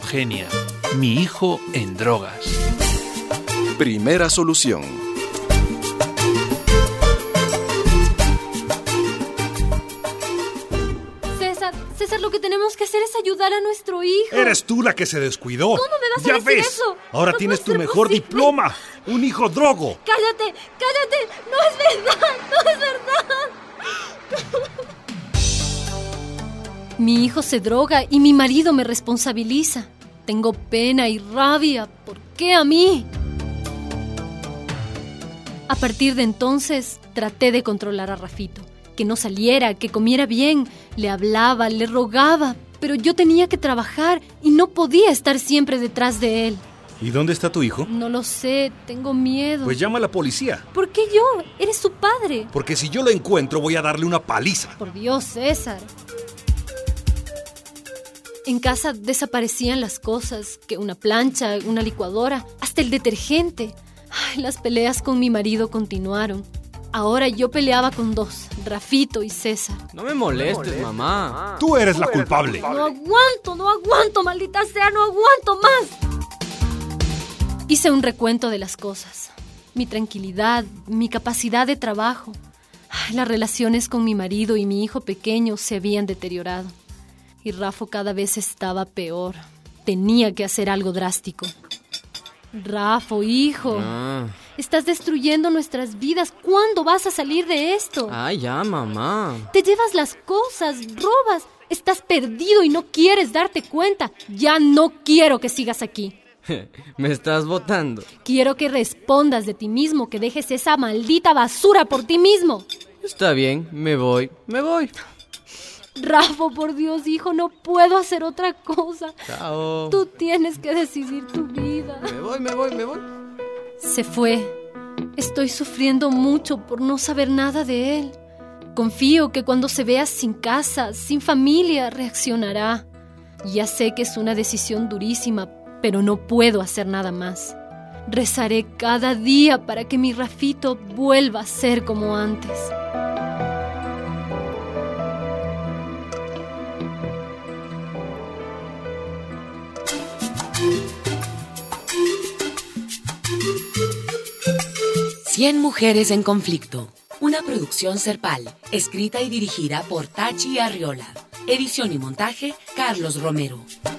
Eugenia, mi hijo en drogas. Primera solución. César, lo que tenemos que hacer es ayudar a nuestro hijo. Eres tú la que se descuidó. ¿Cómo me vas a decir eso? Ahora No tienes puede tu ser mejor posible. diploma. Un hijo drogo. ¡Cállate! ¡No es verdad! ¡No es verdad! Mi hijo se droga y mi marido me responsabiliza. Tengo pena y rabia. ¿Por qué a mí? A partir de entonces, traté de controlar a Rafito. Que no saliera, que comiera bien. Le hablaba, le rogaba. Pero yo tenía que trabajar y no podía estar siempre detrás de él. ¿Y dónde está tu hijo? No lo sé, tengo miedo. Pues llama a la policía. ¿Por qué yo? Eres su padre. Porque si yo lo encuentro, voy a darle una paliza. Por Dios, César. En casa desaparecían las cosas, que una plancha, una licuadora, hasta el detergente. Ay, las peleas con mi marido continuaron. Ahora yo peleaba con dos, Rafito y César. No me molestes, mamá. Tú eres la culpable. No aguanto, maldita sea, no aguanto más. Hice un recuento de las cosas. Mi tranquilidad, mi capacidad de trabajo. Ay, las relaciones con mi marido y mi hijo pequeño se habían deteriorado. Y Rafo cada vez estaba peor. Tenía que hacer algo drástico. Rafo, hijo, estás destruyendo nuestras vidas. ¿Cuándo vas a salir de esto? Ay, ya, mamá. Te llevas las cosas, robas. Estás perdido y no quieres darte cuenta. Ya no quiero que sigas aquí. Me estás botando. Quiero que respondas de ti mismo, que dejes esa maldita basura por ti mismo. Está bien, me voy. Rafo, por Dios, hijo, no puedo hacer otra cosa. Chao. Tú tienes que decidir tu vida. Me voy. Se fue. Estoy sufriendo mucho por no saber nada de él. Confío que cuando se vea sin casa, sin familia, reaccionará. Ya sé que es una decisión durísima, pero no puedo hacer nada más. Rezaré cada día para que mi Rafito vuelva a ser como antes. Cien mujeres en conflicto. Una producción Serpal, escrita y dirigida por Tachi Arriola. Edición y montaje, Carlos Romero.